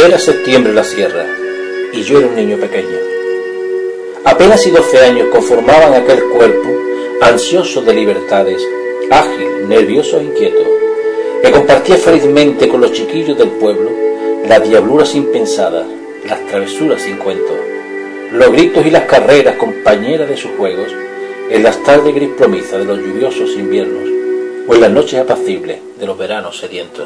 Era septiembre en la sierra, y yo era un niño pequeño. Apenas y 12 años conformaban aquel cuerpo, ansioso de libertades, ágil, nervioso e inquieto, que compartía felizmente con los chiquillos del pueblo las diabluras impensadas, las travesuras sin cuento, los gritos y las carreras compañeras de sus juegos, en las tardes gris plomizas de los lluviosos inviernos, o en las noches apacibles de los veranos sedientos.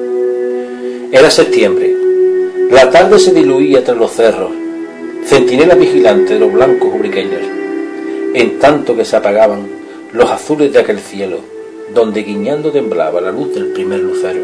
Era septiembre. La tarde se diluía tras los cerros, centinela vigilante de los blancos ubriqueños, en tanto que se apagaban los azules de aquel cielo, donde guiñando temblaba la luz del primer lucero.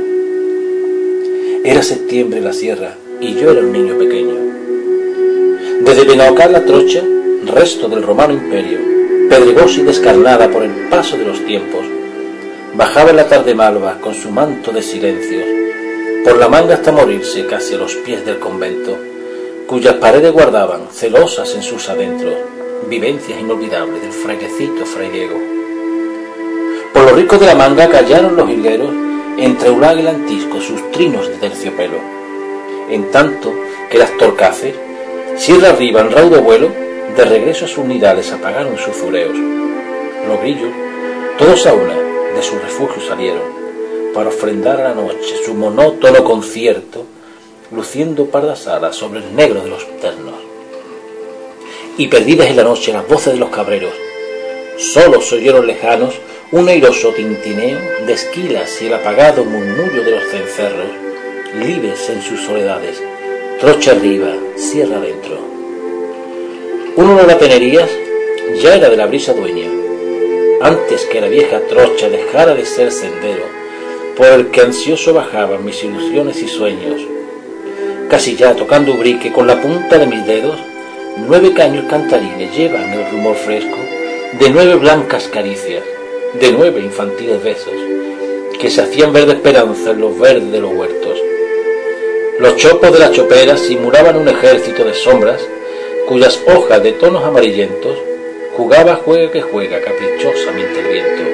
Era septiembre en la sierra, y yo era un niño pequeño. Desde Benaucar la Trocha, resto del romano imperio, pedregosa y descarnada por el paso de los tiempos, bajaba en la tarde malva con su manto de silencios, por la manga hasta morirse casi a los pies del convento, cuyas paredes guardaban, celosas en sus adentros, vivencias inolvidables del frailecito Fray Diego. Por los ricos de la manga callaron los higueros entre Eulalia y Lantisco sus trinos de terciopelo, en tanto que las torcaces, sierra arriba en raudo vuelo, de regreso a sus nidales apagaron sus zureos. Los grillos, todos a una, de su refugio salieron, para ofrendar a la noche su monótono concierto, luciendo pardas alas sobre el negro de los ternos. Y perdidas en la noche las voces de los cabreros, solos se oyeron lejanos un airoso tintineo de esquilas y el apagado murmullo de los cencerros, libres en sus soledades, trocha arriba, sierra adentro. Un olor a penerías ya era de la brisa dueña, antes que la vieja trocha dejara de ser sendero por el que ansioso bajaban mis ilusiones y sueños. Casi ya tocando ubrique con la punta de mis dedos, 9 caños cantarines llevan el rumor fresco de 9 blancas caricias, de 9 infantiles besos, que se hacían ver de esperanza en los verdes de los huertos. Los chopos de las choperas simulaban un ejército de sombras, cuyas hojas de tonos amarillentos jugaba juega que juega caprichosamente el viento.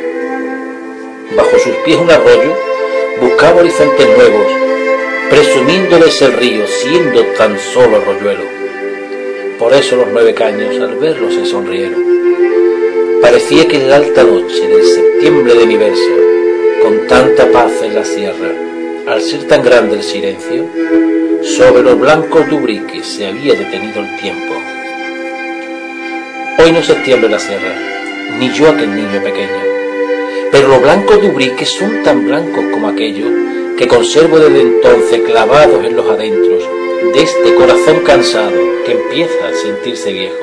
Bajo sus pies un arroyo buscaba horizontes nuevos, presumiéndoles el río, siendo tan solo arroyuelo. Por eso los 9 caños al verlo se sonrieron. Parecía que en la alta noche del septiembre de mi verso, con tanta paz en la sierra, al ser tan grande el silencio, sobre los blancos dubriques se había detenido el tiempo. Hoy no es septiembre en la sierra, ni yo aquel niño pequeño, pero los blancos dubriques son tan blancos como aquellos que conservo desde entonces clavados en los adentros de este corazón cansado que empieza a sentirse viejo.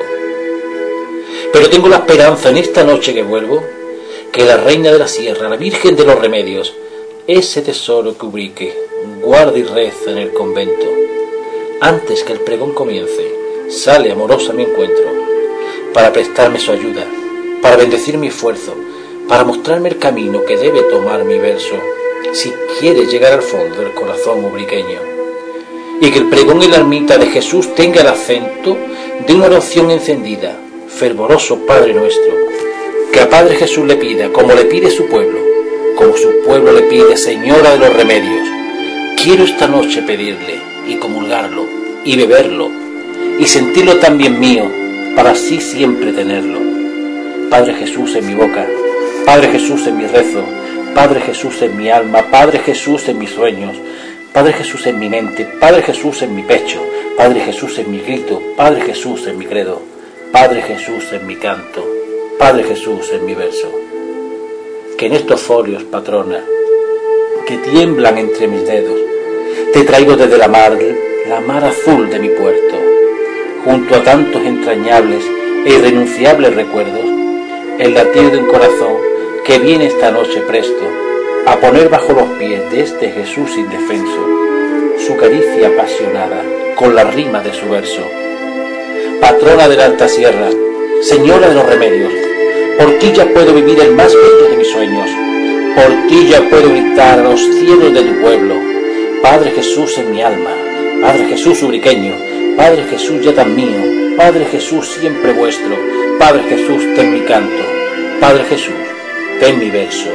Pero tengo la esperanza en esta noche que vuelvo, que la reina de la sierra, la virgen de los remedios, ese tesoro que ubrique, guarda y reza en el convento. Antes que el pregón comience, sale amorosa a mi encuentro, para prestarme su ayuda, para bendecir mi esfuerzo, para mostrarme el camino que debe tomar mi verso, si quiere llegar al fondo del corazón ubriqueño. Y que el pregón en la ermita de Jesús tenga el acento de una oración encendida, fervoroso Padre nuestro, que a Padre Jesús le pida, como le pide su pueblo, como su pueblo le pide, Señora de los remedios. Quiero esta noche pedirle, y comulgarlo, y beberlo, y sentirlo también mío, para así siempre tenerlo. Padre Jesús en mi boca, Padre Jesús en mi rezo, Padre Jesús en mi alma, Padre Jesús en mis sueños, Padre Jesús en mi mente, Padre Jesús en mi pecho, Padre Jesús en mi grito, Padre Jesús en mi credo, Padre Jesús en mi canto, Padre Jesús en mi verso. Que en estos folios, patrona, que tiemblan entre mis dedos, te traigo desde la mar azul de mi puerto, junto a tantos entrañables e irrenunciables recuerdos, el latir de un corazón que viene esta noche presto a poner bajo los pies de este Jesús indefenso su caricia apasionada con la rima de su verso. Patrona de la alta sierra, señora de los remedios, por ti ya puedo vivir el más bello de mis sueños, por ti ya puedo gritar a los cielos de tu pueblo, Padre Jesús en mi alma, Padre Jesús ubriqueño, Padre Jesús ya tan mío, Padre Jesús siempre vuestro, Padre Jesús ten mi canto, Padre Jesús ten mi verso.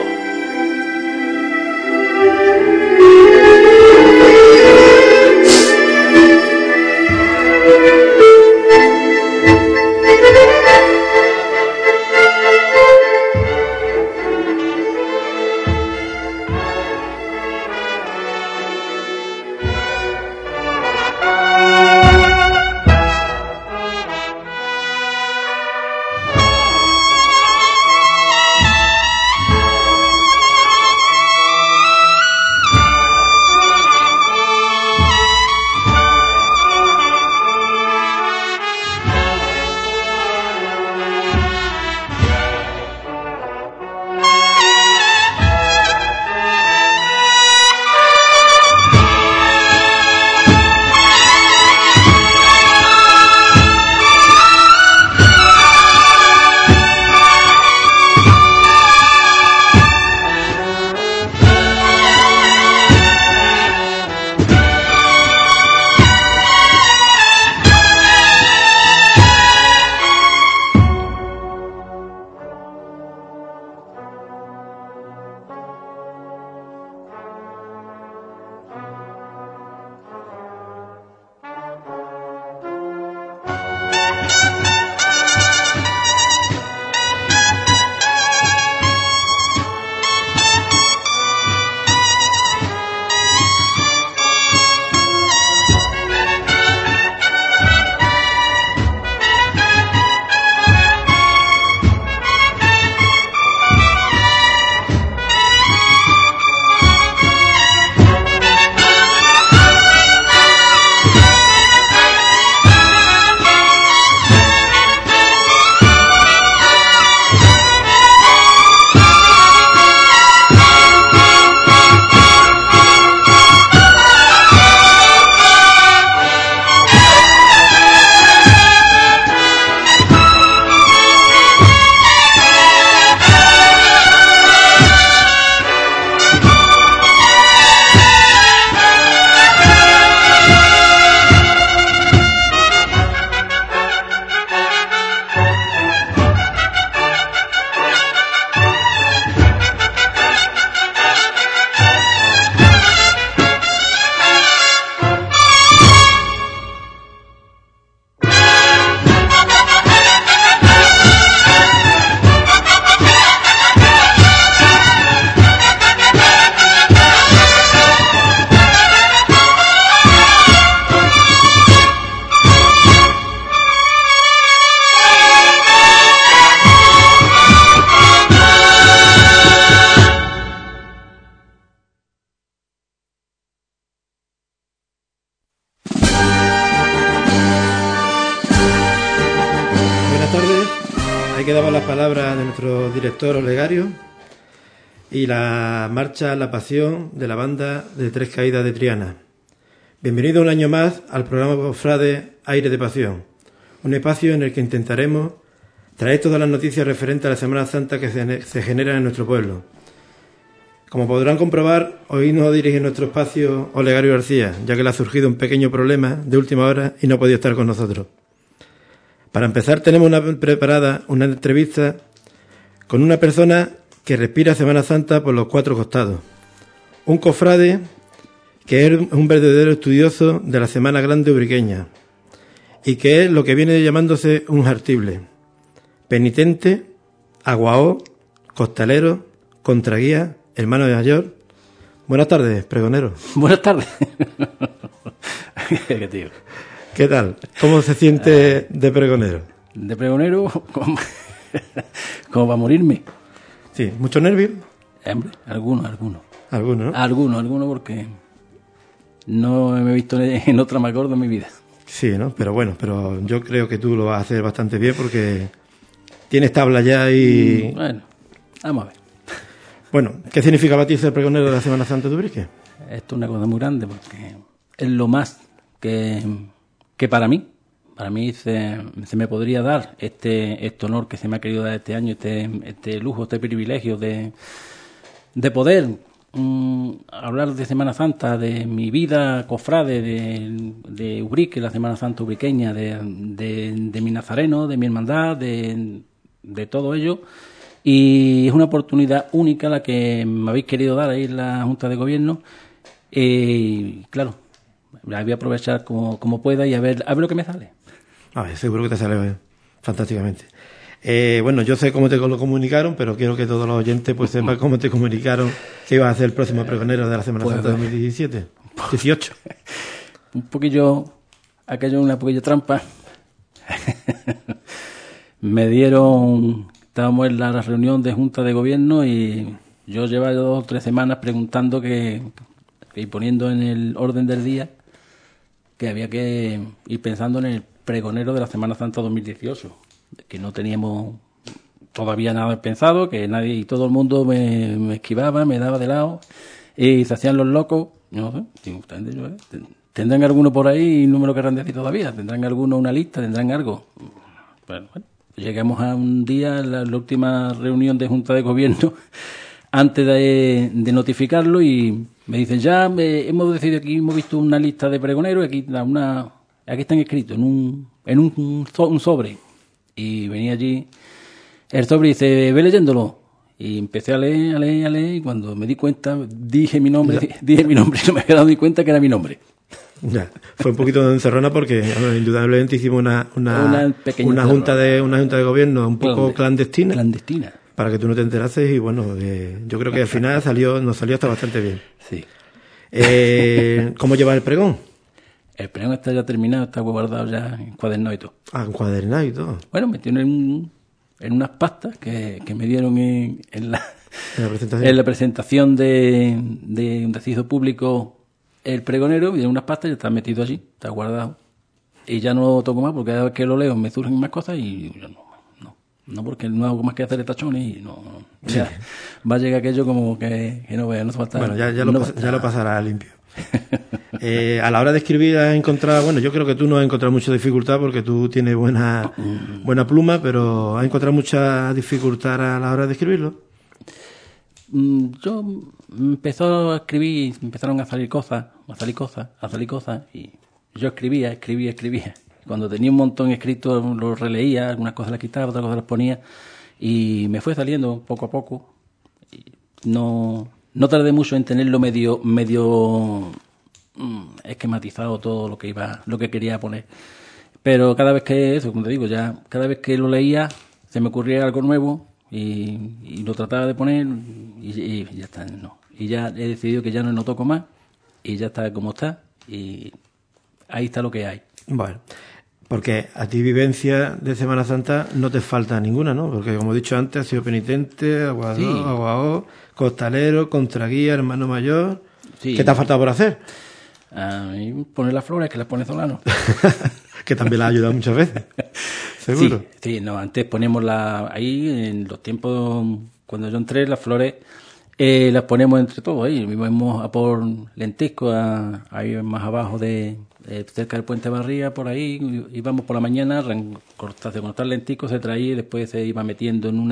ahí quedaban las palabras de nuestro director Olegario y la marcha La Pasión de la banda de Tres Caídas de Triana. Bienvenido un año más al programa Cofrade Aire de Pasión, un espacio en el que intentaremos traer todas las noticias referentes a la Semana Santa que se generan en nuestro pueblo. Como podrán comprobar, hoy nos dirige nuestro espacio Olegario García, ya que le ha surgido un pequeño problema de última hora y no ha podido estar con nosotros. Para empezar, tenemos preparada una entrevista con una persona que respira Semana Santa por los cuatro costados. Un cofrade que es un verdadero estudioso de la Semana Grande ubriqueña y que es lo que viene llamándose un jartible. Penitente, aguaó, costalero, contraguía, hermano mayor. Buenas tardes, pregonero. Buenas tardes. Qué tío. ¿Qué tal? ¿Cómo se siente de pregonero? De pregonero, como para morirme. Sí, ¿mucho nervio? Hombre, algunos. Algunos, ¿no? Algunos porque no me he visto en otra más gorda en mi vida. Sí, ¿no? Pero yo creo que tú lo vas a hacer bastante bien porque tienes tabla ya y... Bueno, vamos a ver. Bueno, ¿qué significa para ti ser pregonero de la Semana Santa de Ubrique? Esto es una cosa muy grande porque es lo más que para mí se me podría dar este honor que se me ha querido dar este año, este lujo, este privilegio de poder hablar de Semana Santa, de mi vida cofrade, de Ubrique, la Semana Santa ubriqueña, de mi nazareno, de mi hermandad, de todo ello. Y es una oportunidad única la que me habéis querido dar ahí en la Junta de Gobierno. Claro, la voy a aprovechar como pueda y a ver lo que me sale. Seguro que te sale fantásticamente. Bueno, yo sé cómo te lo comunicaron, pero quiero que todos los oyentes pues sepan cómo te comunicaron que ibas a ser el próximo pregonero de la Semana Santa 2017. 18. Un poquillo trampa. Me dieron... Estábamos en la reunión de Junta de Gobierno y yo llevaba 2 o 3 semanas preguntando y poniendo en el orden del día que había que ir pensando en el pregonero de la Semana Santa 2018, que no teníamos todavía nada pensado, que nadie y todo el mundo me esquivaba, me daba de lado y se hacían los locos. No sé, tendrán alguno por ahí y no me lo querrán decir todavía, tendrán alguno una lista, tendrán algo. Bueno. Llegamos a un día, la última reunión de Junta de Gobierno, antes de notificarlo, y me dicen, ya hemos decidido aquí, hemos visto una lista de pregoneros, aquí están escritos en un sobre. Y venía allí el sobre y dice, ve leyéndolo. Y empecé a leer, y cuando me di cuenta, dije mi nombre, y no me había dado ni cuenta que era mi nombre. Ya, fue un poquito de encerrona porque indudablemente hicimos una junta de gobierno un poco clandestina para que tú no te enterases y bueno, yo creo que al final nos salió hasta bastante bien. Sí. ¿Cómo lleva el pregón? El pregón está ya terminado, está guardado ya encuadernado y todo. Encuadernado y todo. Bueno, metido en unas pastas que me dieron en la presentación de un deciso público. El pregonero viene unas pastas y está metido allí, está guardado. Y ya no lo toco más porque cada vez que lo leo me surgen más cosas y yo no porque no hago más que hacer tachones y no. Ya va a llegar aquello como que no vea, no se falta. Bueno, ya lo pasará limpio. A la hora de escribir has encontrado, bueno, yo creo que tú no has encontrado mucha dificultad porque tú tienes buena pluma, pero ¿has encontrado mucha dificultad a la hora de escribirlo? Yo empezó a escribir, empezaron a salir cosas, y yo escribía. Cuando tenía un montón escrito lo releía, algunas cosas las quitaba, otras cosas las ponía, y me fue saliendo poco a poco. No tardé mucho en tenerlo medio esquematizado todo lo que quería poner. Pero cada vez como te digo, cada vez que lo leía se me ocurría algo nuevo. Y lo trataba de poner y ya está, no. Y ya he decidido que ya no toco más y ya está como está y ahí está lo que hay. Bueno, porque a ti vivencia de Semana Santa no te falta ninguna, ¿no? Porque como he dicho antes, has sido penitente, aguaó, costalero, contraguía, hermano mayor. Sí. ¿Qué te ha faltado por hacer? A mí poner las flores que las pone Solano. que también la ha ayudado muchas veces. Seguro. Sí, no, antes ponemos ahí, en los tiempos, cuando yo entré, las flores las ponemos entre todos ahí. Vamos a por lentisco, ahí más abajo cerca del Puente Barría, por ahí, íbamos por la mañana, cortar lentisco, se traía y después se iba metiendo en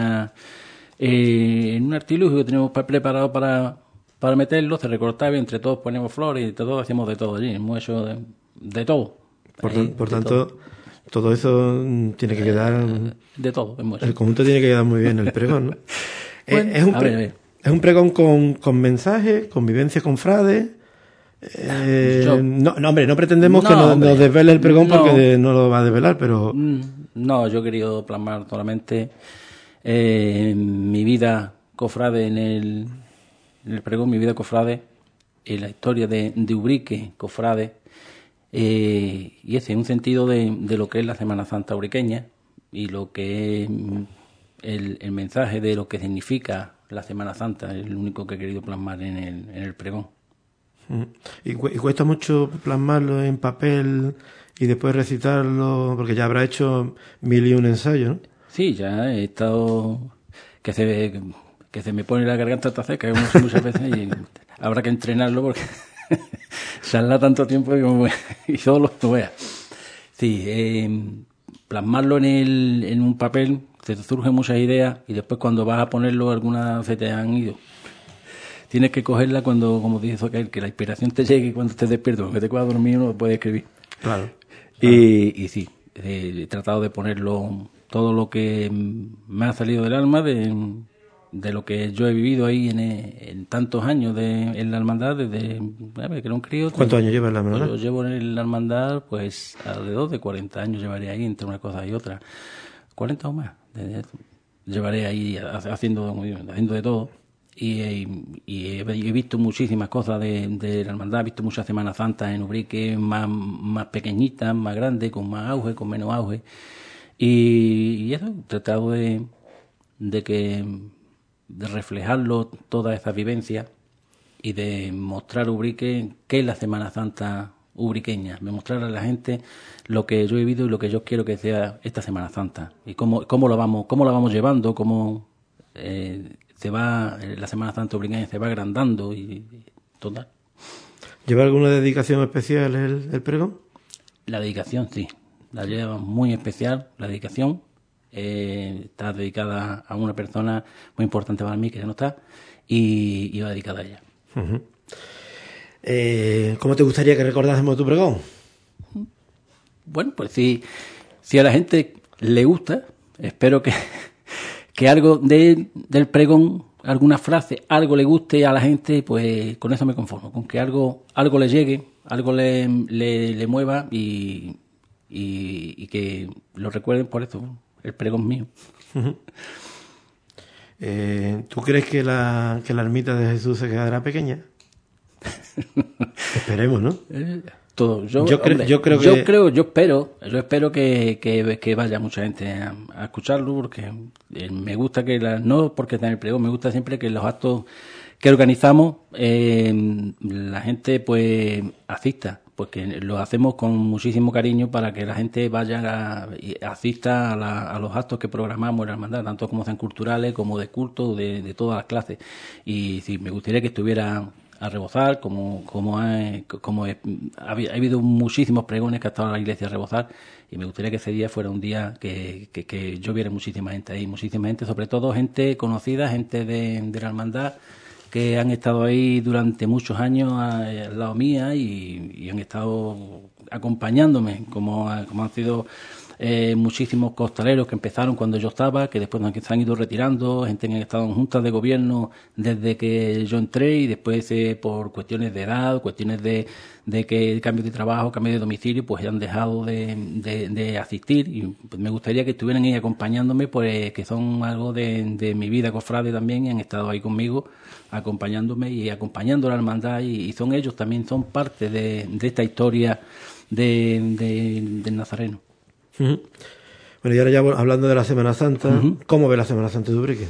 un artilugio que teníamos preparado para meterlo, se recortaba y entre todos ponemos flores y todos hacíamos de todo allí, hemos hecho de todo. Por tanto, todo eso tiene que quedar... De todo, hemos hecho. El conjunto tiene que quedar muy bien, el pregón, ¿no? Bueno, es un pregón con mensajes, convivencia con frades. Hombre, no pretendemos que nos desvele el pregón porque no lo va a desvelar, pero... No, yo he querido plasmar solamente mi vida cofrade en el pregón, mi vida cofrade, la historia de Ubrique, cofrade, y ese es un sentido de lo que es la Semana Santa ubriqueña y lo que es el mensaje de lo que significa la Semana Santa, es lo único que he querido plasmar en el pregón. ¿Y cuesta mucho plasmarlo en papel y después recitarlo? Porque ya habrá hecho 1001 ensayos, ¿no? Sí, ya he estado... Que se me pone la garganta hasta seca muchas veces y habrá que entrenarlo porque se habla tanto tiempo y solo lo vea. Sí, plasmarlo en un papel, te surgen muchas ideas y después cuando vas a ponerlo algunas se te han ido. Tienes que cogerla cuando, como dice aquel, que la inspiración te llegue cuando estés despierto, porque te quedas dormido no puedes escribir. Claro. Y sí, he tratado de ponerlo todo lo que me ha salido del alma, de lo que yo he vivido ahí en tantos años en la hermandad, desde que era un crío. ¿Cuántos años llevas en la hermandad? Yo llevo en la hermandad, pues, alrededor de 40 años llevaré ahí, entre una cosa y otra. 40 o más. Llevaré ahí haciendo de todo. Y he visto muchísimas cosas de la hermandad, he visto muchas Semanas Santas en Ubrique, más pequeñitas, más grandes, con más auge, con menos auge. Y eso, he tratado de reflejarlo, toda esa vivencia, y de mostrar Ubrique qué es la Semana Santa ubriqueña, de mostrar a la gente lo que yo he vivido y lo que yo quiero que sea esta Semana Santa, y cómo la vamos llevando, cómo la Semana Santa ubriqueña se va agrandando y total. ¿Lleva alguna dedicación especial el pregón? La dedicación, sí, la lleva muy especial, la dedicación. Está dedicada a una persona muy importante para mí que ya no está y va dedicada a ella. Uh-huh. ¿Cómo te gustaría que recordásemos tu pregón? Bueno, pues si a la gente le gusta, espero que algo del pregón, alguna frase, algo le guste a la gente, pues con eso me conformo, con que algo le llegue, algo le mueva y que lo recuerden por eso. El pregón mío. Uh-huh. ¿Tú crees que la ermita de Jesús se quedará pequeña? Esperemos, ¿no? Todo. Yo espero que vaya mucha gente a escucharlo, porque me gusta no porque está en el pregón, me gusta siempre que los actos que organizamos la gente pues asista, porque lo hacemos con muchísimo cariño para que la gente vaya asista a los actos que programamos en la hermandad, tanto como sean culturales como de culto, de todas las clases. Y sí, me gustaría que estuviera a rebosar, como ha habido muchísimos pregones que ha estado la iglesia a rebosar, y me gustaría que ese día fuera un día que yo viera muchísima gente ahí, sobre todo gente conocida, gente de la hermandad, que han estado ahí durante muchos años al lado mía y han estado acompañándome, como han sido muchísimos costaleros que empezaron cuando yo estaba, que después se han ido retirando, gente que ha estado en juntas de gobierno desde que yo entré y después por cuestiones de edad, cuestiones de que cambio de trabajo, cambio de domicilio, pues han dejado de asistir, y pues me gustaría que estuvieran ahí acompañándome, pues que son algo de mi vida cofrade también, y han estado ahí conmigo acompañándome y acompañando a la hermandad, y son ellos también, son parte de esta historia del Nazareno. Uh-huh. Bueno, y ahora ya hablando de la Semana Santa, uh-huh. ¿Cómo ve la Semana Santa de Ubrique?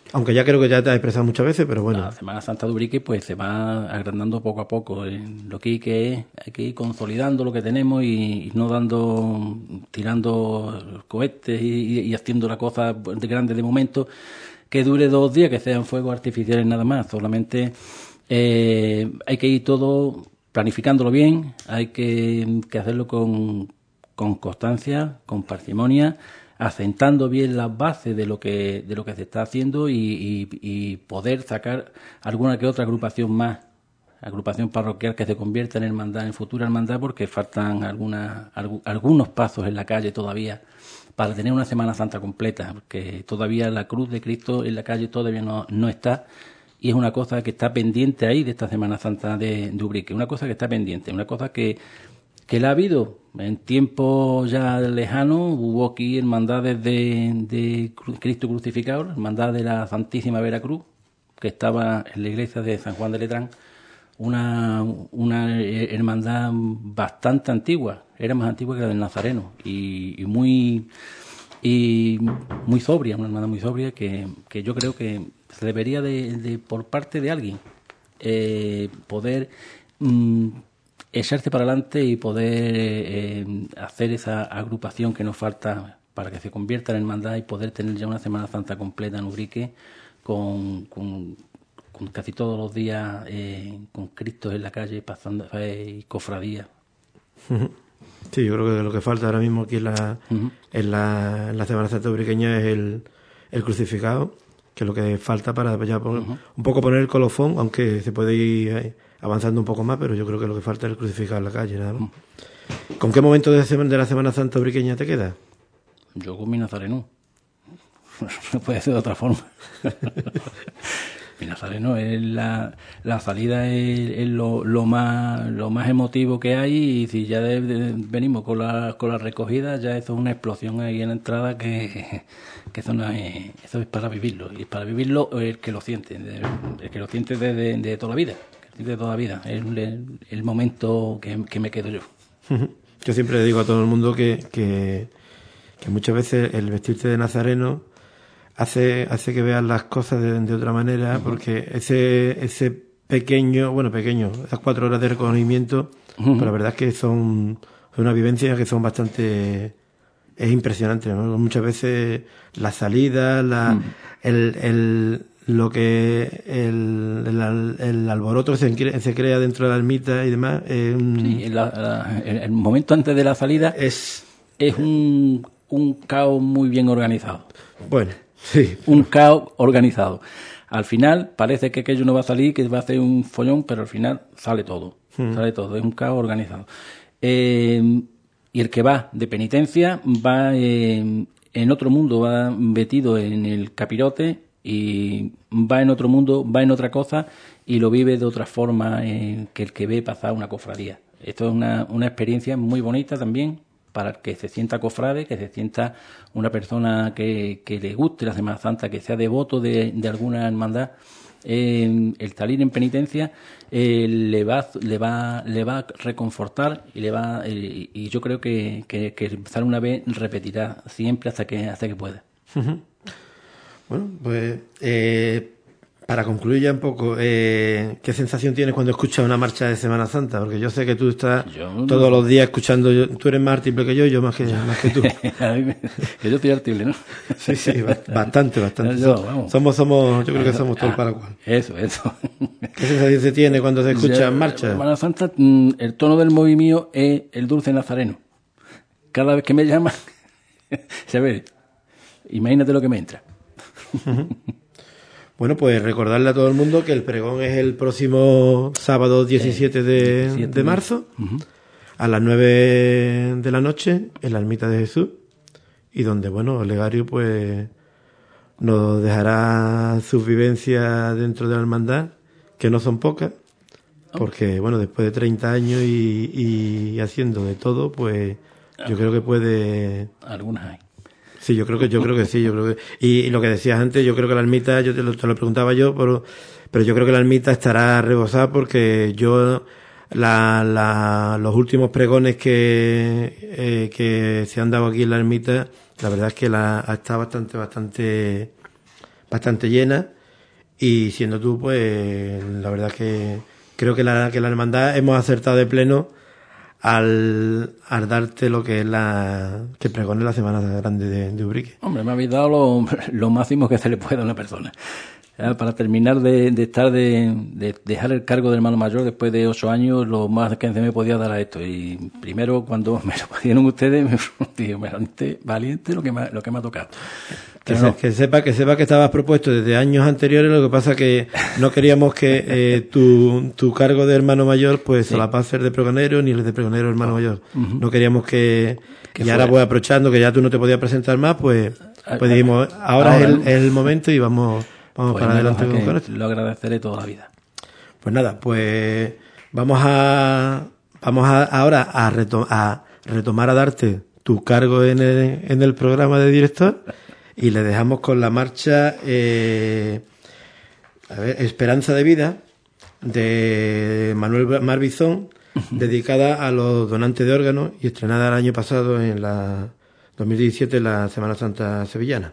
Aunque ya creo que ya te has expresado muchas veces, pero bueno. La Semana Santa de Ubrique pues se va agrandando poco a poco. Lo que hay que ir consolidando lo que tenemos y no tirando cohetes y haciendo la cosa de grande de momento, que dure 2 días, que sean fuegos artificiales nada más. Solamente hay que ir todo planificándolo bien, hay que hacerlo con constancia, con parsimonia, asentando bien las bases de lo que se está haciendo y poder sacar alguna que otra agrupación parroquial que se convierta en hermandad, en futura hermandad, porque faltan algunos pasos en la calle todavía para tener una Semana Santa completa, porque todavía la cruz de Cristo en la calle todavía no está, y es una cosa que está pendiente ahí de esta Semana Santa de Ubrique, una cosa que está pendiente, una cosa que la ha habido en tiempos ya lejanos. Hubo aquí hermandades de Cristo crucificado, hermandad de la Santísima Veracruz, que estaba en la iglesia de San Juan de Letrán, una hermandad bastante antigua, era más antigua que la del Nazareno, y muy sobria, una hermandad muy sobria que yo creo que se debería de por parte de alguien poder echarse para adelante y poder hacer esa agrupación que nos falta para que se convierta en hermandad y poder tener ya una Semana Santa completa en Ubrique con casi todos los días con Cristo en la calle pasando y cofradía. Sí, yo creo que lo que falta ahora mismo aquí en la Semana Santa ubriqueña es el crucificado, que es lo que falta para ya un poco poner el colofón, aunque se puede ir avanzando un poco más, pero yo creo que lo que falta es el crucificado en la calle, nada más. ¿Con qué momento de la Semana Santa ubriqueña te quedas? Yo con mi Nazareno. No puede ser de otra forma. Mi Nazareno es la salida, es lo más emotivo que hay, y si ya venimos con la recogida, ya eso es una explosión ahí en la entrada que eso no es, eso es para vivirlo, y para vivirlo el que lo siente, de toda la vida. De toda la vida, es el momento que me quedo yo. Yo siempre digo a todo el mundo que muchas veces el vestirte de nazareno hace que veas las cosas de otra manera, porque ese pequeño, esas 4 horas de recogimiento, pues la verdad es que son unas vivencias que son bastante... Es impresionante, ¿no? Muchas veces la salida, lo que el alboroto que se crea dentro de la ermita y demás. Sí, el momento antes de la salida es un caos muy bien organizado. Bueno, sí. Un caos organizado. Al final parece que aquello no va a salir, que va a ser un follón, pero al final sale todo. Sale todo, es un caos organizado. Y el que va de penitencia va en otro mundo, va metido en el capirote, y va en otro mundo, va en otra cosa, y lo vive de otra forma que el que ve pasar una cofradía. Esto es una experiencia muy bonita también para que se sienta cofrade, que se sienta una persona que le guste la Semana Santa, que sea devoto de alguna hermandad. El salir en penitencia le va a reconfortar y yo creo que sale una vez repetirá siempre hasta que pueda. Bueno, pues para concluir ya un poco, ¿qué sensación tienes cuando escuchas una marcha de Semana Santa? Porque yo sé que tú estás todos los días escuchando, tú eres más artible que yo más que tú. Yo estoy artible, ¿no? Sí, bastante. Somos, yo creo que somos todos para cual. Eso. ¿Qué sensación se tiene cuando se escucha marcha? Semana Santa, el tono del movimiento es el dulce nazareno. Cada vez que me llaman, se ve. Imagínate lo que me entra. Bueno, pues recordarle a todo el mundo que el pregón es el próximo sábado 17 de marzo, a las 9 de la noche, en la Ermita de Jesús, y donde, bueno, Olegario pues nos dejará sus vivencias dentro de la hermandad, que no son pocas, porque, bueno, después de 30 años y haciendo de todo, pues yo creo que puede... Algunas hay. Sí, yo creo que sí, y lo que decías antes, yo creo que la ermita, te lo preguntaba yo, pero yo creo que la ermita estará rebosada, porque yo los últimos pregones que se han dado aquí en la ermita, la verdad es que está bastante bastante llena, y siendo tú, pues la verdad es que creo que la hermandad hemos acertado de pleno al darte lo que es que pregone la Semana Grande de Ubrique. Hombre, me habéis dado lo máximo que se le puede a una persona. Para terminar de dejar el cargo de hermano mayor después de 8 años, lo más que se me podía dar a esto. Y primero, cuando me lo pidieron ustedes, me dije, valiente lo que me ha tocado. Que sepa que estabas propuesto desde años anteriores, lo que pasa que no queríamos que tu cargo de hermano mayor pues sí. solapase el de pregonero ni el de pregonero hermano mayor. Uh-huh. No queríamos que y ahora pues aprovechando que ya tú no te podías presentar más, pues dijimos, ahora es el momento y vamos pues para adelante con esto. Lo agradeceré toda la vida. Pues nada, pues vamos ahora a retomar a darte tu cargo en el programa de director. Y le dejamos con la marcha Esperanza de Vida, de Manuel Marbizón, dedicada a los donantes de órganos y estrenada el año pasado, en la 2017, en la Semana Santa sevillana.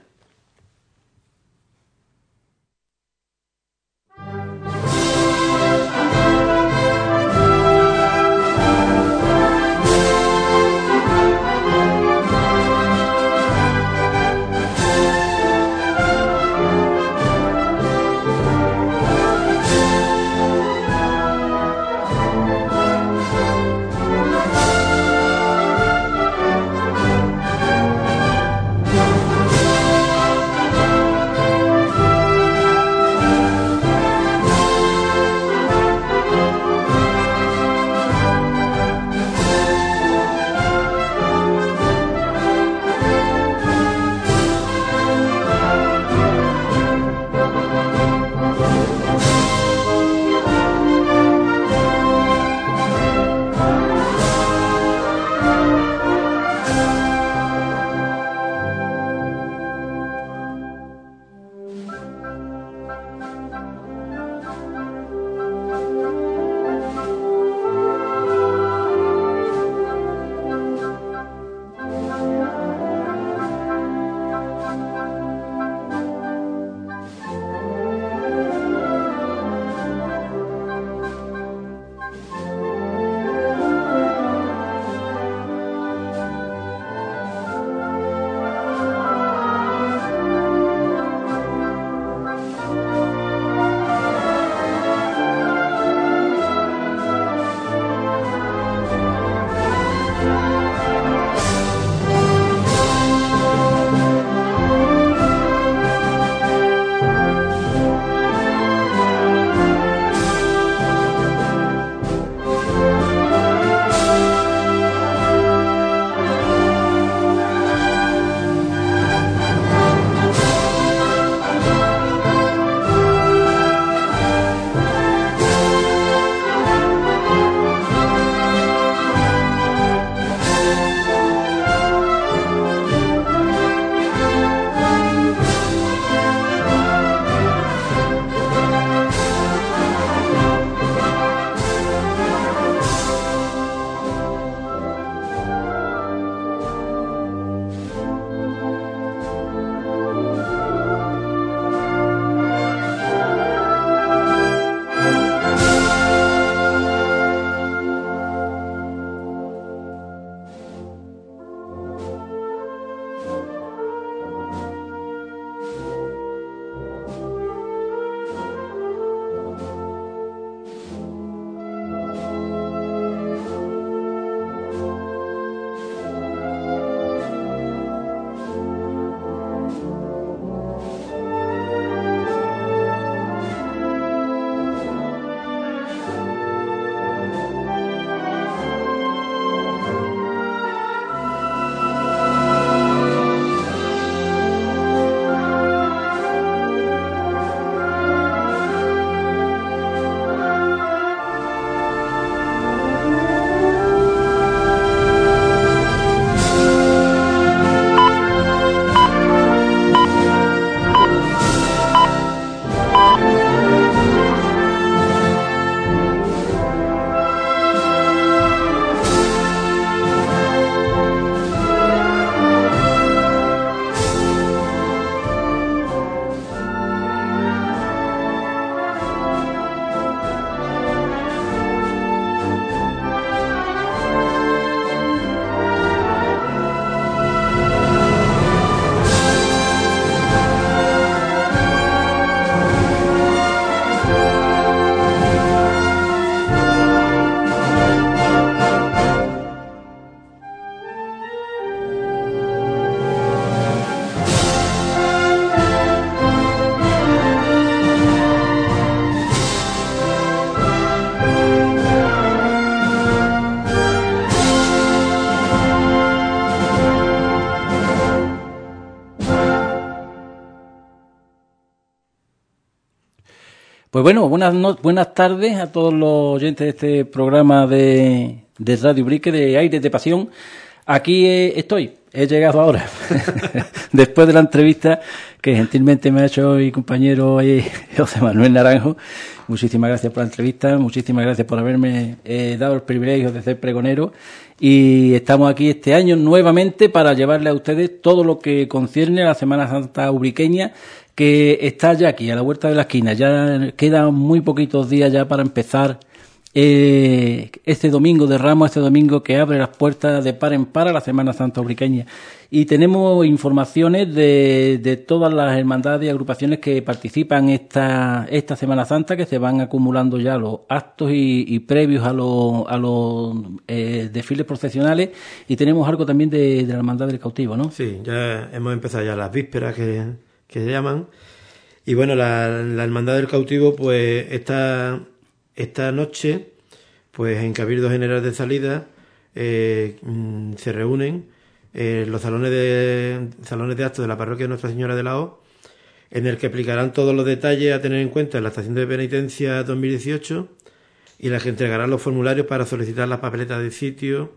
Pues bueno, buenas tardes a todos los oyentes de este programa de Radio Brique, de Aires de Pasión. Aquí estoy, he llegado ahora, después de la entrevista que gentilmente me ha hecho mi compañero José Manuel Naranjo. Muchísimas gracias por la entrevista, muchísimas gracias por haberme dado el privilegio de ser pregonero. Y estamos aquí este año nuevamente para llevarle a ustedes todo lo que concierne a la Semana Santa ubriqueña, que está ya aquí, a la vuelta de la esquina. Ya quedan muy poquitos días ya para empezar este domingo de Ramos, este domingo que abre las puertas de par en par a la Semana Santa ubriqueña. Y tenemos informaciones de todas las hermandades y agrupaciones que participan esta Semana Santa, que se van acumulando ya los actos y previos a los desfiles procesionales. Y tenemos algo también de la Hermandad del Cautivo, ¿no? Sí, ya hemos empezado ya las vísperas que se llaman. Y bueno, la Hermandad del Cautivo, pues esta noche, pues en Cabildo General de Salida se reúnen los salones de actos de la parroquia de Nuestra Señora de la O, en el que explicarán todos los detalles a tener en cuenta en la estación de penitencia 2018, y las que entregarán los formularios para solicitar las papeletas de sitio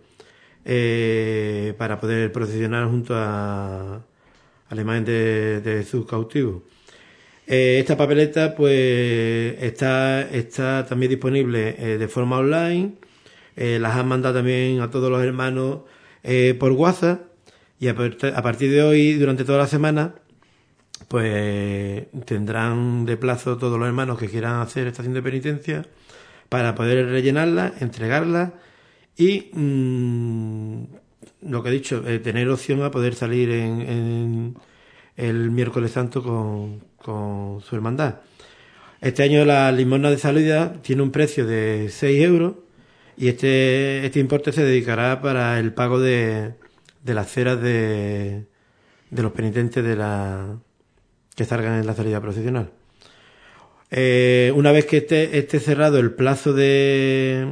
para poder procesionar junto a la imagen de Jesús cautivo. Esta papeleta pues está también disponible de forma online. Las han mandado también a todos los hermanos por WhatsApp, y a partir de hoy, durante toda la semana, pues tendrán de plazo todos los hermanos que quieran hacer estación de penitencia para poder rellenarla, entregarla y lo que he dicho, tener opción a poder salir en el miércoles santo con su hermandad. Este año la limosna de salida tiene un precio de 6 euros, y este importe se dedicará para el pago de las ceras de los penitentes que salgan en la salida procesional. Una vez que esté cerrado el plazo de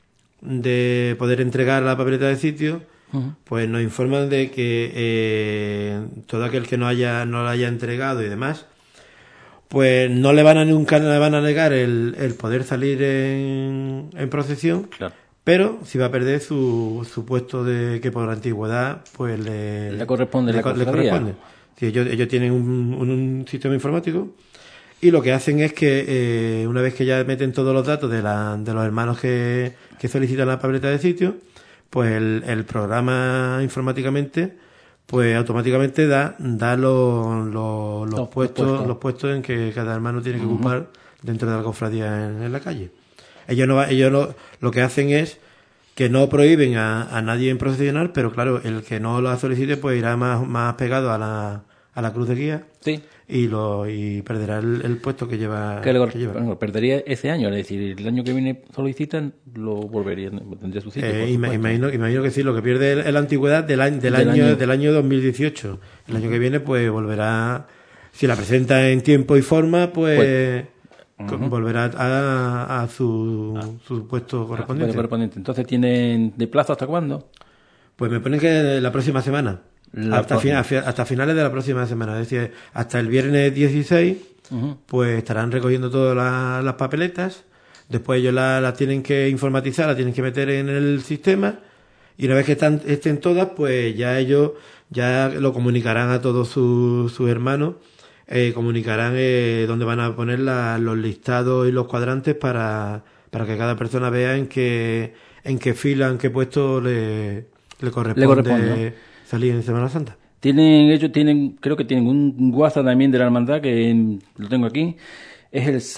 poder entregar la papeleta de sitio, pues nos informan de que todo aquel que no la haya entregado y demás, pues nunca le van a negar el poder salir en procesión. Claro. Pero si va a perder su puesto que por antigüedad pues le corresponde. Sí, ellos tienen un sistema informático, y lo que hacen es que una vez que ya meten todos los datos de los hermanos que solicitan la papeleta de sitio, pues el programa informáticamente pues automáticamente da los puestos en que cada hermano tiene que ocupar dentro de la cofradía en la calle. Ellos lo que hacen es que no prohíben a nadie en procesionar, pero claro, el que no la solicite pues irá más pegado a la cruz de guía. Sí. Y perderá el puesto que lleva. Bueno, perdería ese año, es decir, el año que viene solicitan, tendría su sitio. Imagino que sí, lo que pierde es la antigüedad del año 2018. El año que viene pues volverá, si la presenta en tiempo y forma, pues volverá a su puesto correspondiente. Entonces, ¿tienen de plazo hasta cuándo? Pues me ponen que la próxima semana. Hasta finales de la próxima semana, es decir, hasta el viernes 16, pues estarán recogiendo todas las papeletas. Después ellos la tienen que informatizar, la tienen que meter en el sistema, y una vez que estén todas, pues ya ellos ya lo comunicarán a todos sus hermanos, comunicarán dónde van a poner los listados y los cuadrantes para que cada persona vea en qué fila, en qué puesto le corresponde salir en Semana Santa. Ellos tienen, creo que tienen un WhatsApp también de la hermandad, que lo tengo aquí, es el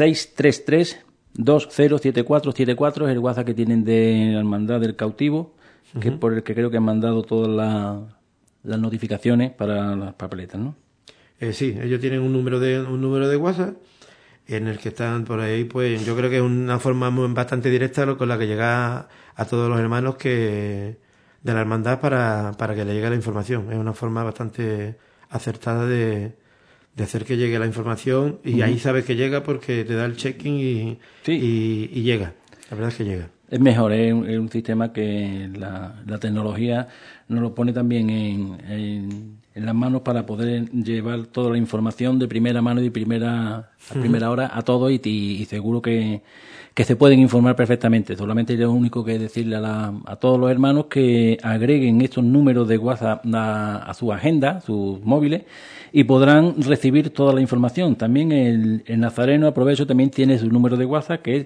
633-207474, es el WhatsApp que tienen de la hermandad del cautivo, que es por el que creo que han mandado todas las notificaciones para las papeletas, ¿no? Sí, ellos tienen un número de WhatsApp en el que están por ahí, pues yo creo que es una forma bastante directa con la que llega a todos los hermanos de la hermandad para que le llegue la información. Es una forma bastante acertada de hacer que llegue la información, y ahí sabes que llega porque te da el check-in y llega. La verdad es que llega. Es mejor, es un sistema que la tecnología nos lo pone también en las manos para poder llevar toda la información de primera mano y de primera hora a todos y seguro que se pueden informar perfectamente. Solamente lo único que decirle a todos los hermanos que agreguen estos números de WhatsApp a su agenda, sus móviles, y podrán recibir toda la información. También el Nazareno, aprovecho, también tiene su número de WhatsApp, que es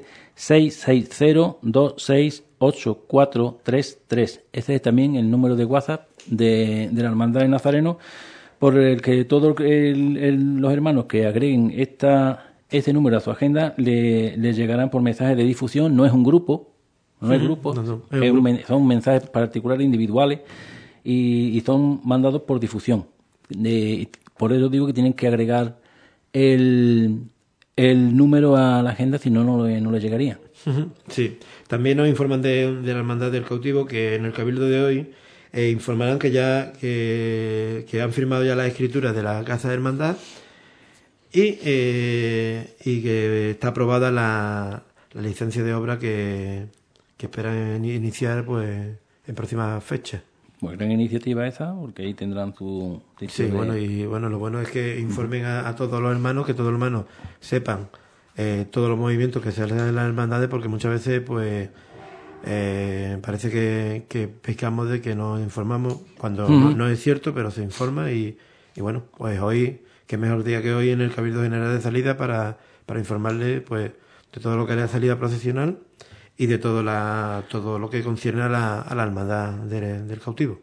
660268433. Ese es también el número de WhatsApp de la Hermandad de Nazareno, por el que todos los hermanos que agreguen ese número a su agenda le llegarán por mensajes de difusión. No es un grupo, no es grupo, son mensajes particulares, individuales, y son mandados por difusión. Por eso digo que tienen que agregar el número a la agenda, si no, no le llegaría. Sí, también nos informan de la Hermandad del Cautivo que en el Cabildo de hoy informarán que ya que han firmado ya las escrituras de la Casa de Hermandad y que está aprobada la licencia de obra que esperan iniciar pues en próximas fechas. Pues gran iniciativa esa, porque ahí tendrán su... Sí, bueno, lo bueno es que informen a todos los hermanos, que todos los hermanos sepan todos los movimientos que se hacen en las hermandades, porque muchas veces pues parece que pescamos de que nos informamos cuando no es cierto, pero se informa y bueno, pues hoy, qué mejor día que hoy en el Cabildo General de Salida para informarle pues de todo lo que es la salida procesional y de todo lo que concierne a la hermandad del cautivo.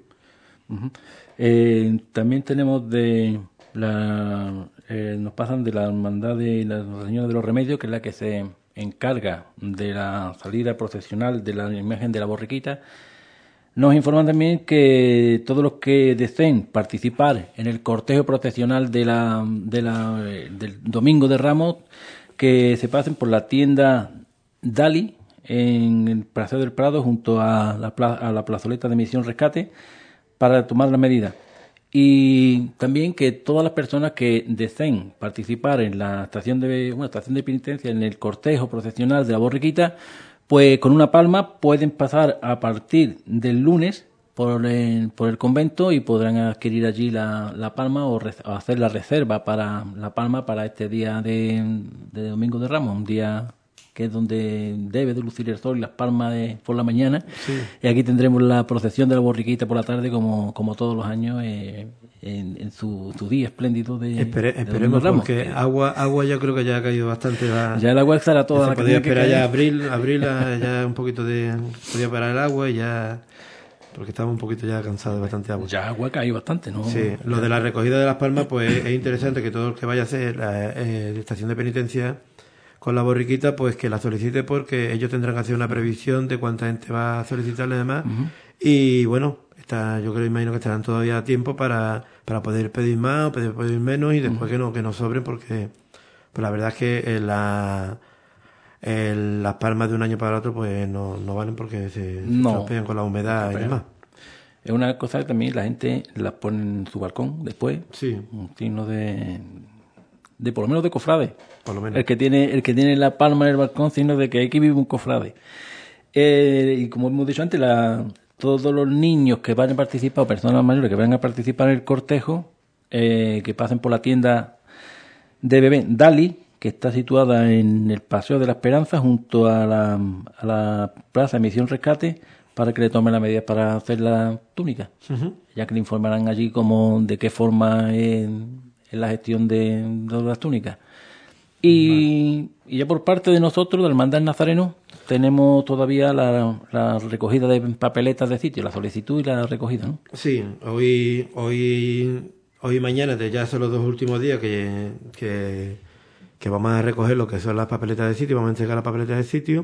También tenemos nos pasan de la hermandad de la Señora de los Remedios, que es la que se encarga de la salida procesional de la imagen de la borriquita. Nos informan también que todos los que deseen participar en el cortejo procesional del Domingo de Ramos, que se pasen por la tienda Dali en el Paseo del Prado, junto a la plazoleta de Misión Rescate, para tomar la medida. Y también que todas las personas que deseen participar en la estación de penitencia, en el cortejo procesional de la borriquita, pues con una palma pueden pasar a partir del lunes por el convento y podrán adquirir allí la palma o hacer la reserva para la palma para este día de Domingo de Ramos, un día que es donde debe de lucir el sol y las palmas por la mañana. Sí. Y aquí tendremos la procesión de la borriquita por la tarde, como todos los años, en su día espléndido de Esperemos, de porque agua yo creo que ya ha caído bastante. Ya el agua estará toda. Se podía esperar ya abril ya un poquito podía parar el agua y ya, porque estamos un poquito ya cansados de bastante agua. Ya agua ha caído bastante, ¿no? Sí, lo de la recogida de las palmas, pues es interesante que todo el que vaya a hacer la estación de penitencia con la borriquita, pues que la solicite, porque ellos tendrán que hacer una previsión de cuánta gente va a solicitarle y demás. Y bueno, imagino que estarán todavía a tiempo para poder pedir más o pedir menos y después que no sobren, porque pues la verdad es que las palmas de un año para otro pues no valen, porque se estropean con la humedad y demás. Es una cosa que también la gente las pone en su balcón después. Sí. Un signo de por lo menos de cofrade. Por lo menos. El que tiene la palma en el balcón, signo de que aquí vive un cofrade. Y como hemos dicho antes, todos los niños que van a participar, o personas mayores que van a participar en el cortejo, que pasen por la tienda de bebé Dali, que está situada en el Paseo de la Esperanza, junto a la Plaza de Misión Rescate, para que le tomen las medidas para hacer la túnica. Ya que le informarán allí de qué forma en la gestión de las túnicas. Y ya por parte de nosotros, del Hermandad Nazareno, tenemos todavía la recogida de papeletas de sitio, la solicitud y la recogida, ¿no? Sí, hoy y mañana, ya son los 2 últimos días que vamos a recoger lo que son las papeletas de sitio, vamos a entregar las papeletas de sitio.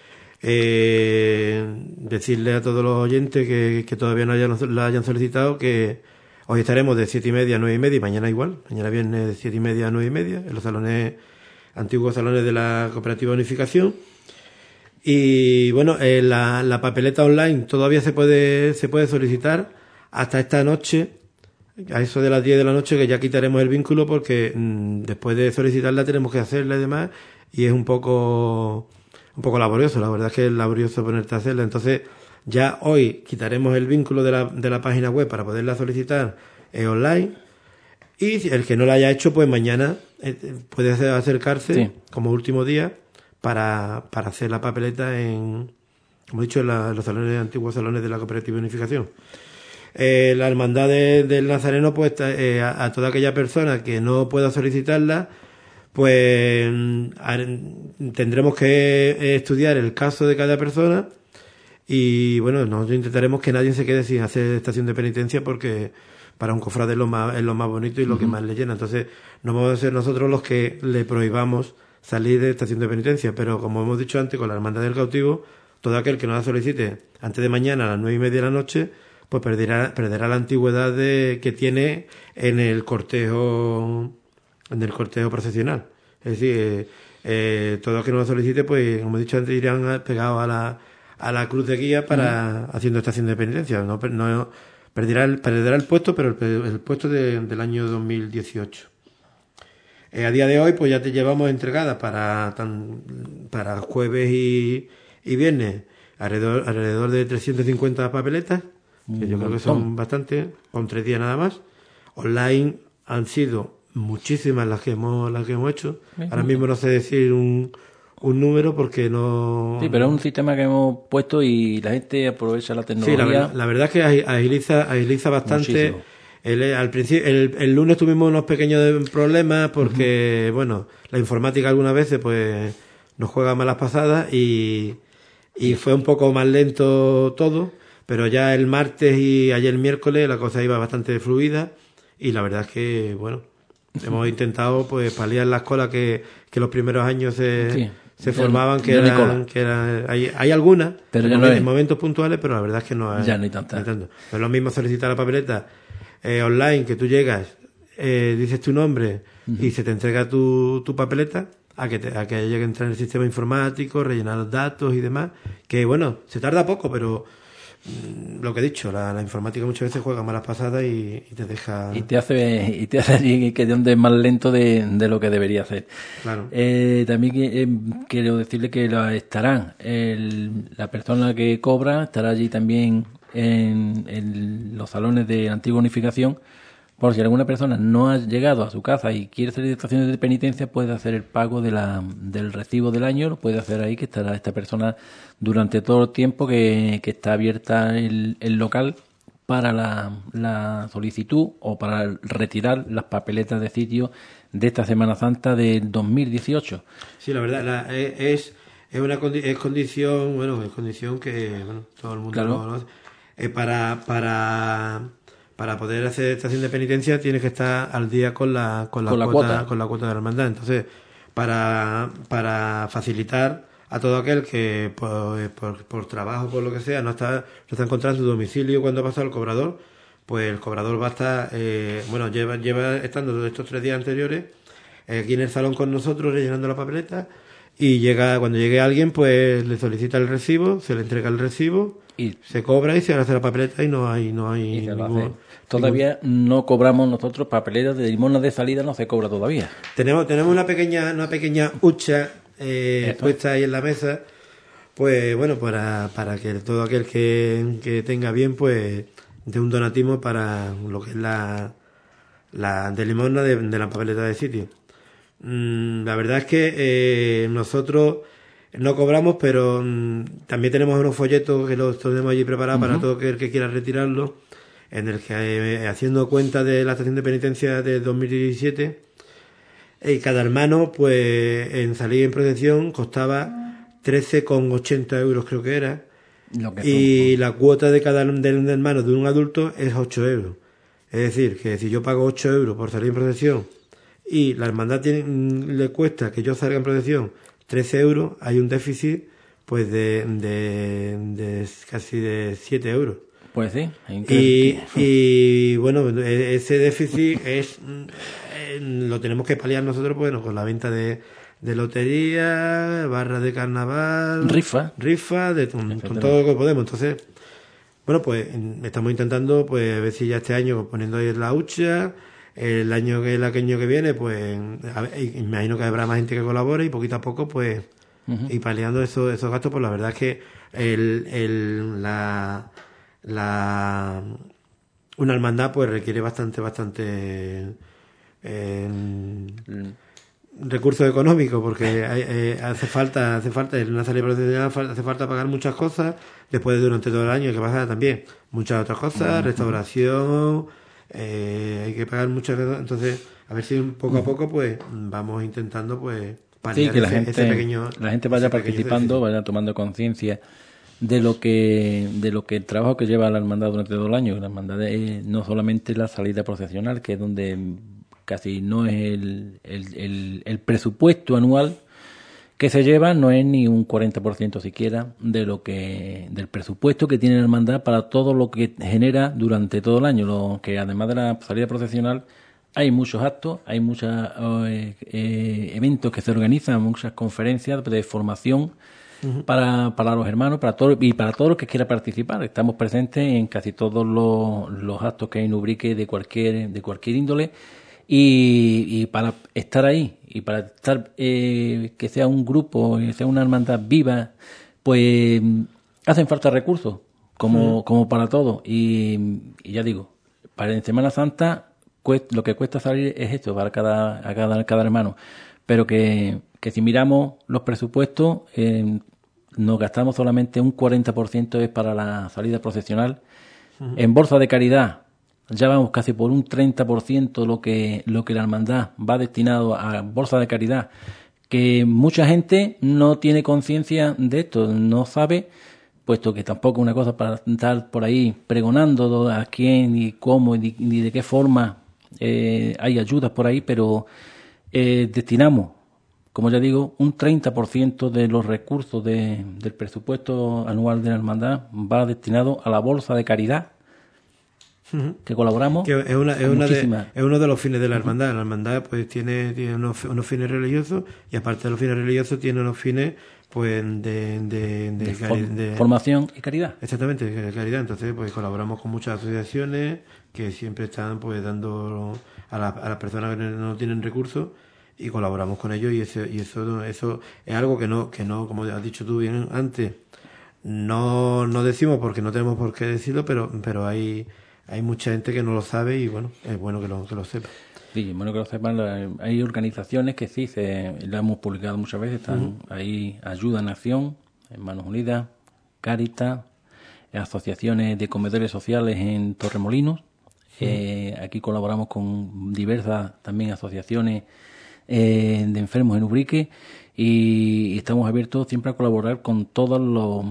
Decirle a todos los oyentes que todavía no la hayan solicitado, que hoy estaremos de 7:30 a 9:30 y mañana igual. Mañana viernes de 7:30 a 9:30 en los antiguos salones de la Cooperativa Unificación. Y bueno, la papeleta online todavía se puede solicitar hasta esta noche, a eso de las 10 de la noche, que ya quitaremos el vínculo, porque después de solicitarla tenemos que hacerla y demás, y es un poco laborioso. La verdad es que es laborioso ponerte a hacerla. Entonces Ya hoy quitaremos el vínculo de la página web para poderla solicitar online, y el que no la haya hecho, pues mañana puede acercarse como último día para hacer la papeleta en, como he dicho, en los salones, antiguos salones de la Cooperativa de Unificación. La Hermandad del Nazareno, pues a toda aquella persona que no pueda solicitarla, pues tendremos que estudiar el caso de cada persona, y bueno, nosotros intentaremos que nadie se quede sin hacer estación de penitencia, porque para un cofrade es lo más bonito y lo que más le llena. Entonces no vamos a ser nosotros los que le prohibamos salir de estación de penitencia, pero como hemos dicho antes, con la Hermandad del Cautivo, todo aquel que no la solicite antes de mañana a las 9:30 de la noche, pues perderá la antigüedad que tiene en el cortejo procesional. Es decir, todo aquel que no la solicite, pues como he dicho antes, irán pegados a la cruz de guía para haciendo estación de penitencia. No perderá el puesto, pero el puesto del año 2018. A día de hoy, pues ya te llevamos entregadas para jueves y viernes alrededor de 350 papeletas, que yo creo que son bastantes, con 3 días nada más. Online han sido muchísimas las que hemos hecho. Ahora mismo no sé decir un número porque no... Sí, pero es un sistema que hemos puesto y la gente aprovecha la tecnología. Sí, la verdad es que agiliza bastante. Al principio, el lunes tuvimos unos pequeños problemas porque, bueno, la informática algunas veces pues nos juega malas pasadas y fue un poco más lento todo, pero ya el martes y ayer el miércoles la cosa iba bastante fluida, y la verdad es que, bueno, hemos intentado pues paliar las colas que los primeros años se formaban, hay algunas, pero en momentos puntuales, pero la verdad es que no hay tanto. No es lo mismo solicitar la papeleta online, que tú llegas, dices tu nombre y se te entrega tu papeleta, a que haya que entrar en el sistema informático, rellenar los datos y demás, que bueno, se tarda poco, pero lo que he dicho, la informática muchas veces juega malas pasadas y te deja... Y te hace que es más lento de lo que debería hacer. Claro. También quiero decirle que la persona que cobra estará allí también en los salones de Antigua Unificación, por si alguna persona no ha llegado a su casa y quiere hacer estaciones de penitencia, puede hacer el pago del recibo del año, lo puede hacer ahí, que estará esta persona durante todo el tiempo que está abierta el local para la solicitud o para retirar las papeletas de sitio de esta Semana Santa del 2018. Sí, la verdad, es condición, bueno, es condición que, bueno, todo el mundo lo conoce. Para poder hacer estación de penitencia tienes que estar al día con la cuota de la hermandad. Entonces, para facilitar a todo aquel que por trabajo, por lo que sea, no está encontrando su domicilio cuando pasa el cobrador, pues el cobrador va a estar, lleva estando estos 3 días anteriores aquí en el salón con nosotros rellenando la papeleta, y cuando llegue alguien, pues le solicita el recibo, se le entrega el recibo y se cobra y se hace la papeleta, y no hay Todavía no cobramos nosotros papeletas de limosna de salida, no se cobra todavía. Tenemos una pequeña hucha puesta ahí en la mesa, pues bueno, para que todo aquel que tenga bien, pues de un donativo para lo que es la de limosna de la papeleta de sitio. La verdad es que nosotros no cobramos, pero también tenemos unos folletos que los tenemos allí preparados para todo aquel que quiera retirarlo, en el que, haciendo cuenta de la estación de penitencia de 2017, cada hermano, pues en salir en procesión costaba 13,80 euros, creo que era, y la cuota de cada hermano de un adulto es 8 euros. Es decir, que si yo pago 8 euros por salir en procesión y la hermandad le cuesta que yo salga en procesión 13 euros, hay un déficit pues de casi de 7 euros. Pues sí. Y bueno, ese déficit lo tenemos que paliar nosotros, bueno, con la venta de lotería, barras de carnaval, rifa, con todo lo que podemos. Entonces, bueno, pues estamos intentando, pues, a ver si ya este año poniendo ahí la hucha, el año que viene, pues, imagino que habrá más gente que colabore, y poquito a poco, pues, y paliando esos gastos. Pues la verdad es que una hermandad pues requiere bastante recursos económicos, porque hace falta en una salida procesional, hace falta pagar muchas cosas, después durante todo el año hay que pagar también muchas otras cosas, restauración, hay que pagar muchas cosas. Entonces a ver si poco a poco pues vamos intentando pues paliar que la gente vaya participando, vaya tomando conciencia de lo que el trabajo que lleva la hermandad durante todo el año. La hermandad es no solamente la salida procesional, que es donde casi no es el presupuesto anual que se lleva, no es ni un 40% siquiera del presupuesto que tiene la hermandad para todo lo que genera durante todo el año. Lo que además de la salida procesional hay muchos actos, hay muchos eventos que se organizan, muchas conferencias de formación para los hermanos, para todos los que quieran participar. Estamos presentes en casi todos los actos que hay en Ubrique de cualquier índole. Y para estar ahí y para estar que sea un grupo, que sea una hermandad viva, pues hacen falta recursos como para todo. Y ya digo, para en Semana Santa lo que cuesta salir es esto para cada hermano, pero que si miramos los presupuestos nos gastamos solamente un 40% es para la salida procesional. En bolsa de caridad ya vamos casi por un 30% lo que la hermandad va destinado a bolsa de caridad, que mucha gente no tiene conciencia de esto, no sabe, puesto que tampoco es una cosa para estar por ahí pregonando a quién y cómo ni de qué forma hay ayudas por ahí, pero destinamos, como ya digo, un 30% de los recursos del presupuesto anual de la hermandad va destinado a la bolsa de caridad, que colaboramos. Que es uno de los fines de la hermandad. La hermandad pues tiene unos fines religiosos, y aparte de los fines religiosos tiene unos fines pues de formación y caridad. Exactamente, de caridad. Entonces pues colaboramos con muchas asociaciones que siempre están pues dando a las personas que no tienen recursos, y colaboramos con ellos, y eso es algo que no, como has dicho tú bien antes, no decimos porque no tenemos por qué decirlo, pero hay mucha gente que no lo sabe, y bueno, es bueno que lo sepa. Sí, bueno que lo sepan. Hay organizaciones que sí, la hemos publicado muchas veces, están ahí: Ayuda en Acción, Manos Unidas, Cáritas, asociaciones de comedores sociales en Torremolinos. Aquí colaboramos con diversas también asociaciones de enfermos en Ubrique, y estamos abiertos siempre a colaborar con todos los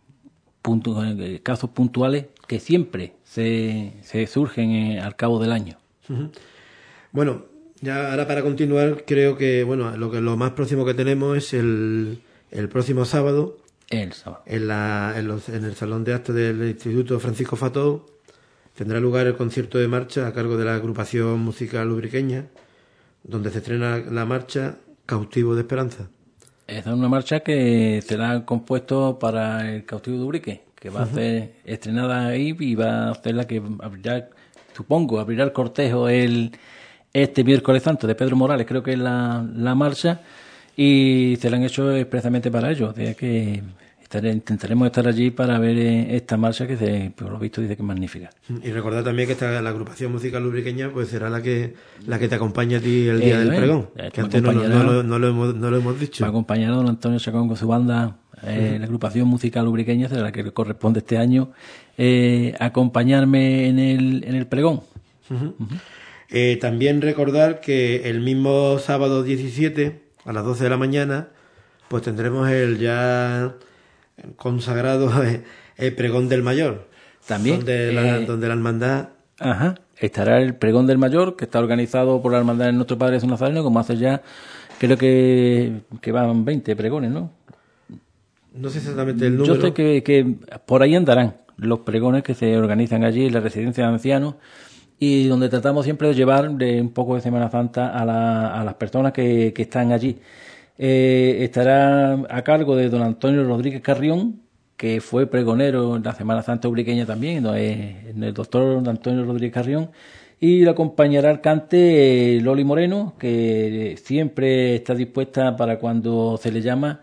casos puntuales que siempre se surgen al cabo del año. Bueno, ya ahora para continuar, creo que lo más próximo que tenemos es el próximo sábado. En el salón de actos del Instituto Francisco Fató tendrá lugar el concierto de marcha a cargo de la agrupación musical ubriqueña, donde se estrena la marcha Cautivo de Esperanza. Esta es una marcha que será compuesto para el Cautivo de Ubrique, que va a ser estrenada ahí, y va a ser la que abrirá el cortejo este miércoles santo de Pedro Morales, creo que es la marcha, y se la han hecho expresamente para ello. De que intentaremos estar allí para ver esta marcha, que por lo visto dice que es magnífica. Y recordar también que la agrupación musical ubriqueña pues será la que te acompaña a ti el día del pregón, que antes no lo hemos dicho. Va a acompañar a don Antonio Chacón con su banda. La agrupación musical ubriqueña será la que le corresponde este año acompañarme en el pregón. También recordar que el mismo sábado 17 a las 12 de la mañana pues tendremos el ya consagrado pregón del Mayor, también donde la hermandad estará el pregón del Mayor, que está organizado por la hermandad de Nuestro Padre Jesús Nazareno, como hace ya, creo que van 20 pregones, ¿no? No sé exactamente el número. Yo sé que por ahí andarán los pregones que se organizan allí en la residencia de ancianos, y donde tratamos siempre de llevar un poco de Semana Santa a las personas que están allí. Estará a cargo de don Antonio Rodríguez Carrión, que fue pregonero en la Semana Santa ubriqueña también, el doctor Antonio Rodríguez Carrión, y le acompañará al cante Loli Moreno, que siempre está dispuesta para cuando se le llama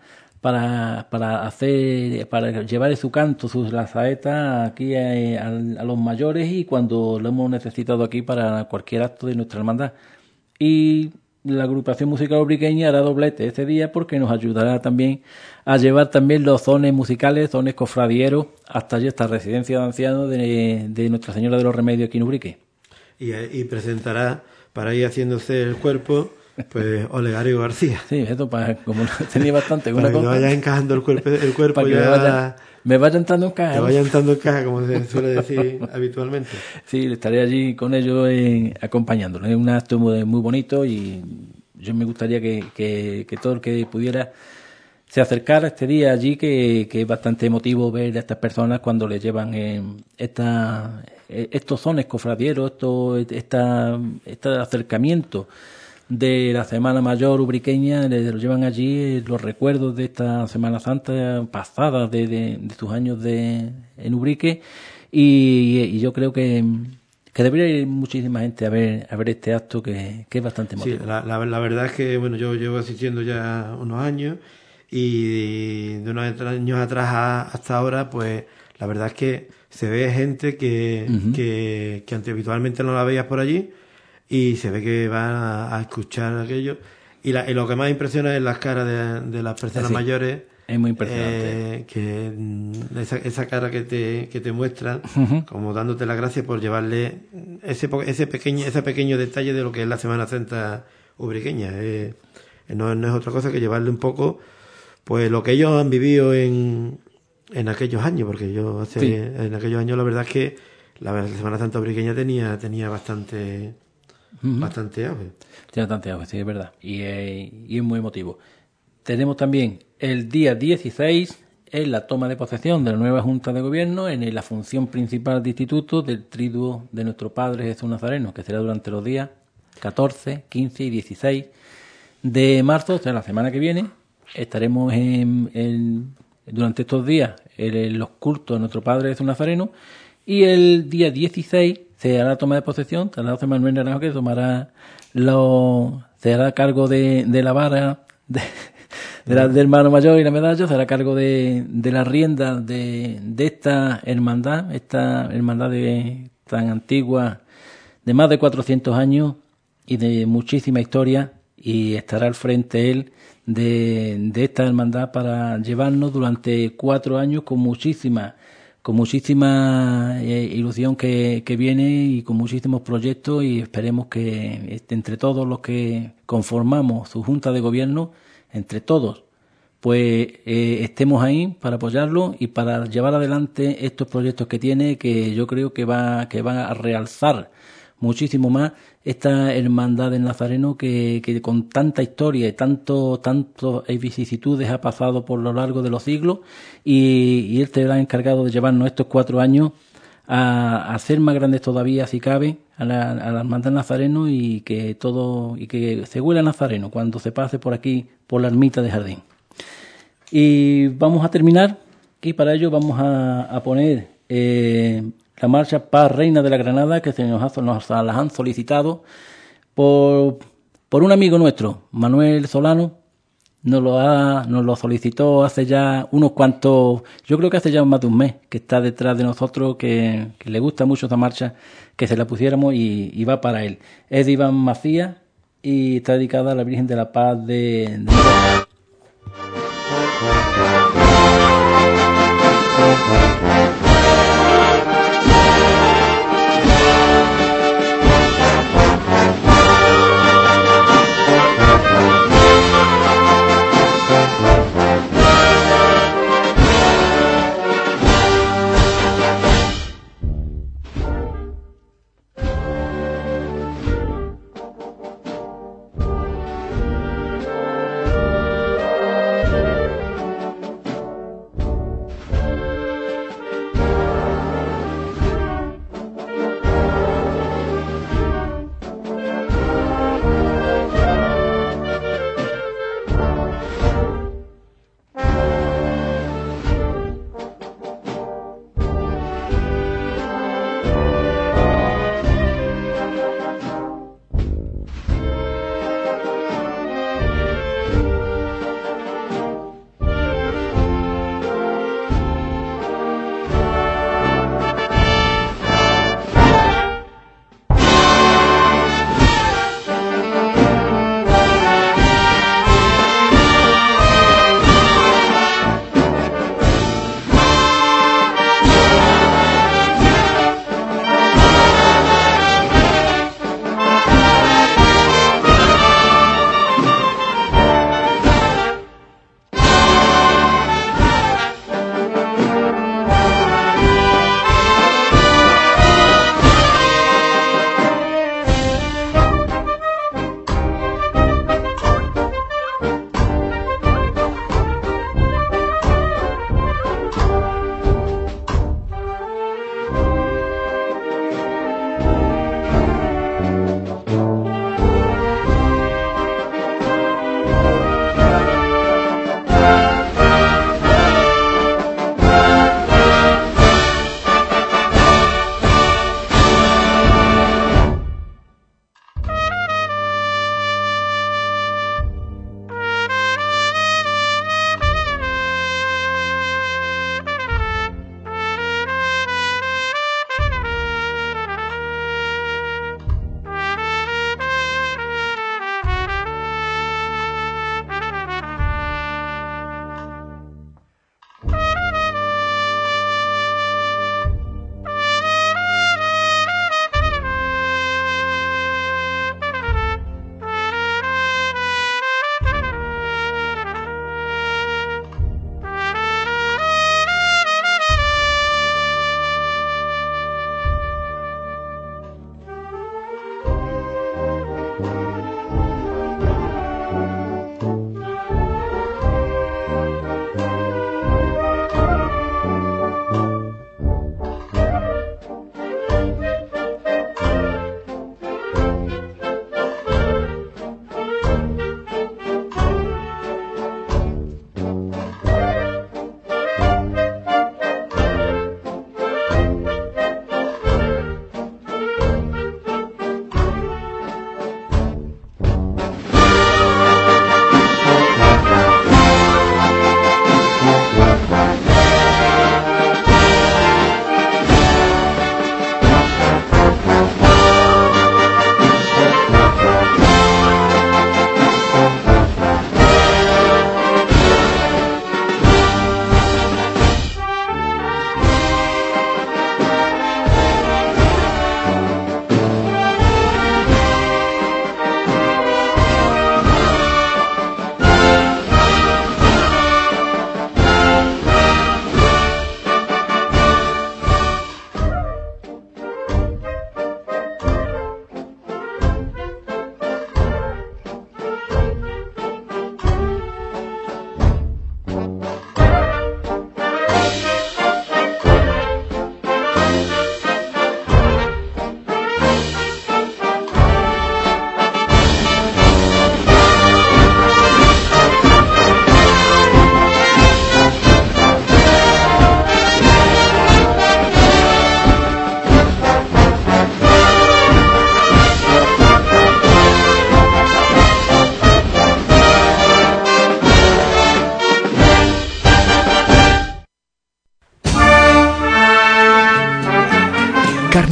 para llevar su canto, la saeta aquí a los mayores y cuando lo hemos necesitado aquí para cualquier acto de nuestra hermandad. Y la agrupación musical ubriqueña hará doblete este día porque nos ayudará también a llevar también los sones musicales, sones cofradieros, hasta allí, esta residencia de ancianos de Nuestra Señora de los Remedios aquí en Ubrique. Y presentará, para ir haciéndose el cuerpo, pues Olegario García. Sí, esto como tenía bastante. Para que vaya encajando el cuerpo para ya... me vaya entrando en caja. Que vaya entrando en caja, como se suele decir habitualmente. Sí, estaré allí con ellos acompañándolos. Es un acto muy, muy bonito y yo me gustaría que todo el que pudiera se acercara este día allí, que es bastante emotivo ver a estas personas cuando les llevan estos sones cofradieros, este acercamiento de la Semana Mayor ubriqueña, lo llevan allí los recuerdos de esta Semana Santa pasada de sus años en Ubrique y yo creo que debería ir muchísima gente a ver este acto que es bastante emotivo. Sí, la verdad es que bueno, yo llevo asistiendo ya unos años y de unos años atrás hasta ahora, pues la verdad es que se ve gente que antes habitualmente no la veías por allí y se ve que van a escuchar aquello y lo que más impresiona es las caras de las personas mayores. Es muy impresionante. Que esa cara que te muestran, como dándote las gracias por llevarle ese pequeño detalle de lo que es la Semana Santa ubriqueña. No es otra cosa que llevarle un poco pues lo que ellos han vivido en aquellos años, porque en aquellos años la verdad es que la Semana Santa ubriqueña tenía bastante auge. Tiene bastante auge, sí, es verdad. Y es muy emotivo. Tenemos también el día 16, es la toma de posesión de la nueva Junta de Gobierno en la función principal de instituto del Triduo de nuestro Padre Jesús Nazareno, que será durante los días 14, 15 y 16 de marzo, o sea, la semana que viene. Estaremos durante estos días en los cultos de nuestro Padre Jesús Nazareno y el día 16 se hará la toma de posesión, José Manuel Naranjo, que se hará cargo de la vara del hermano mayor y la medalla, se hará cargo de la rienda de esta hermandad tan antigua, de más de 400 años y de muchísima historia, y estará al frente él de esta hermandad para llevarnos durante 4 años con muchísima ilusión que viene y con muchísimos proyectos, y esperemos que entre todos los que conformamos su Junta de Gobierno, entre todos, pues estemos ahí para apoyarlo y para llevar adelante estos proyectos que tiene, que yo creo que van a realzar muchísimo más esta hermandad del Nazareno que con tanta historia y tantas vicisitudes ha pasado por lo largo de los siglos, y él será encargado de llevarnos estos 4 años a ser más grandes todavía, si cabe, a la hermandad del Nazareno, y que se huela Nazareno cuando se pase por aquí, por la ermita de Jardín. Y vamos a terminar, y para ello vamos a poner la marcha Paz Reina de la Granada, que nos las han solicitado por un amigo nuestro, Manuel Solano. Nos lo solicitó hace ya unos cuantos, yo creo que hace ya más de un mes, que está detrás de nosotros, que le gusta mucho esta marcha, que se la pusiéramos, y va para él. Es de Iván Macías y está dedicada a la Virgen de la Paz de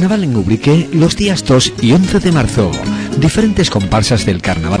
Carnaval en Ubrique los días 2 y 11 de marzo. Diferentes comparsas del carnaval